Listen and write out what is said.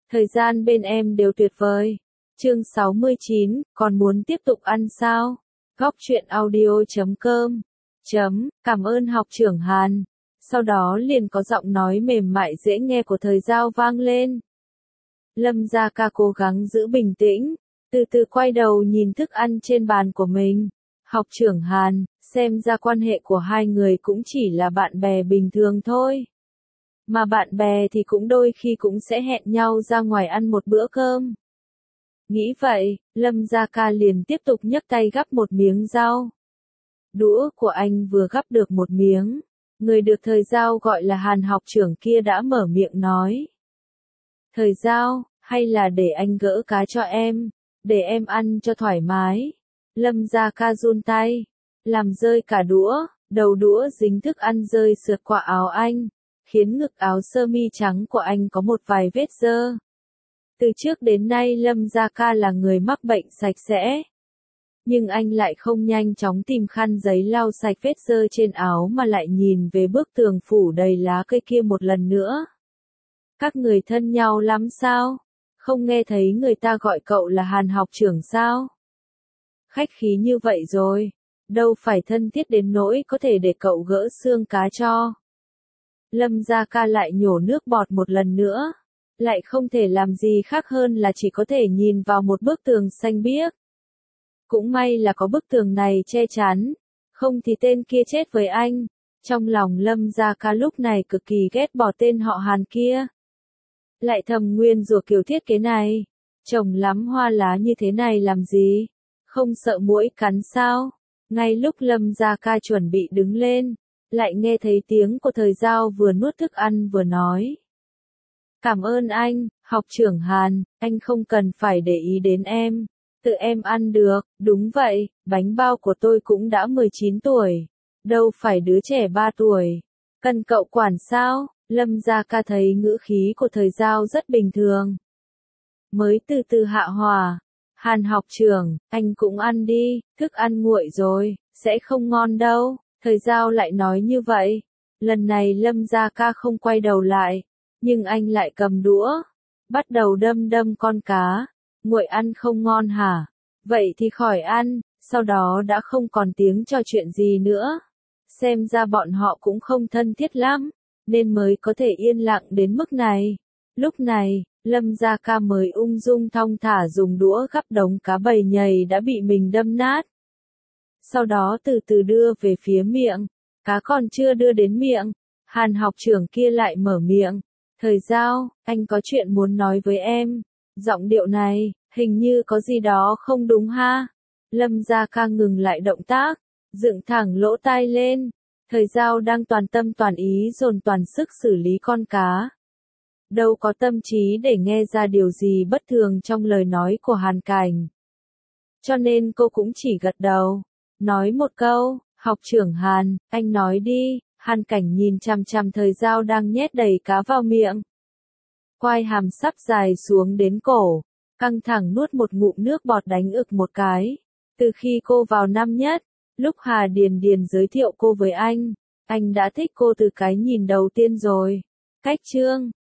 Thời gian bên em đều tuyệt vời. Chương 69, còn muốn tiếp tục ăn sao? Góc truyện audio.com Cảm ơn học trưởng Hàn. Sau đó liền có giọng nói mềm mại dễ nghe của Thời Giao vang lên. Lâm Gia Ca cố gắng giữ bình tĩnh, từ từ quay đầu nhìn thức ăn trên bàn của mình. Học trưởng Hàn, xem ra quan hệ của hai người cũng chỉ là bạn bè bình thường thôi. Mà bạn bè thì cũng đôi khi cũng sẽ hẹn nhau ra ngoài ăn một bữa cơm. Nghĩ vậy, Lâm Gia Ca liền tiếp tục nhấc tay gắp một miếng rau. Đũa của anh vừa gắp được một miếng, người được Thời Giao gọi là Hàn học trưởng kia đã mở miệng nói. Thời Giao, hay là để anh gỡ cá cho em, để em ăn cho thoải mái. Lâm Gia Ca run tay, làm rơi cả đũa, đầu đũa dính thức ăn rơi sượt qua áo anh, khiến ngực áo sơ mi trắng của anh có một vài vết dơ. Từ trước đến nay Lâm Gia Ca là người mắc bệnh sạch sẽ. Nhưng anh lại không nhanh chóng tìm khăn giấy lau sạch vết dơ trên áo mà lại nhìn về bức tường phủ đầy lá cây kia một lần nữa. Các người thân nhau lắm sao? Không nghe thấy người ta gọi cậu là Hàn học trưởng sao? Khách khí như vậy rồi, đâu phải thân thiết đến nỗi có thể để cậu gỡ xương cá cho. Lâm Gia Ca lại nhổ nước bọt một lần nữa, lại không thể làm gì khác hơn là chỉ có thể nhìn vào một bức tường xanh biếc. Cũng may là có bức tường này che chắn, không thì tên kia chết với anh. Trong lòng Lâm Gia Ca lúc này cực kỳ ghét bỏ tên họ Hàn kia. Lại thầm nguyên rủa kiểu thiết kế này, trồng lắm hoa lá như thế này làm gì? Không sợ muỗi cắn sao? Ngay lúc Lâm Gia Ca chuẩn bị đứng lên, lại nghe thấy tiếng của Thời Giao vừa nuốt thức ăn vừa nói. Cảm ơn anh, học trưởng Hàn, anh không cần phải để ý đến em. Tự em ăn được, đúng vậy, bánh bao của tôi cũng đã 19 tuổi. Đâu phải đứa trẻ 3 tuổi. Cần cậu quản sao? Lâm Gia Ca thấy ngữ khí của Thời Giao rất bình thường. Mới từ từ hạ hỏa. Hàn học trưởng, anh cũng ăn đi, thức ăn nguội rồi, sẽ không ngon đâu. Thời Giao lại nói như vậy. Lần này Lâm Gia Ca không quay đầu lại, nhưng anh lại cầm đũa, bắt đầu đâm con cá. Nguội ăn không ngon hả? Vậy thì khỏi ăn. Sau đó đã không còn tiếng trò chuyện gì nữa. Xem ra bọn họ cũng không thân thiết lắm, nên mới có thể yên lặng đến mức này. Lúc này, Lâm Gia Ca mới ung dung thong thả dùng đũa gắp đống cá bầy nhầy đã bị mình đâm nát. Sau đó từ từ đưa về phía miệng. Cá còn chưa đưa đến miệng, Hàn học trưởng kia lại mở miệng. Thời Giao, anh có chuyện muốn nói với em. Giọng điệu này, hình như có gì đó không đúng ha. Lâm Gia Ca ngừng lại động tác, dựng thẳng lỗ tai lên. Thời Giao đang toàn tâm toàn ý dồn toàn sức xử lý con cá. Đâu có tâm trí để nghe ra điều gì bất thường trong lời nói của Hàn Cảnh. Cho nên cô cũng chỉ gật đầu, nói một câu, học trưởng Hàn, anh nói đi. Hàn Cảnh nhìn chằm chằm Thời Giao đang nhét đầy cá vào miệng. Quai hàm sắp dài xuống đến cổ, căng thẳng nuốt một ngụm nước bọt đánh ực một cái. Từ khi cô vào năm nhất, lúc Hà Điền Điền giới thiệu cô với anh đã thích cô từ cái nhìn đầu tiên rồi. Cách chương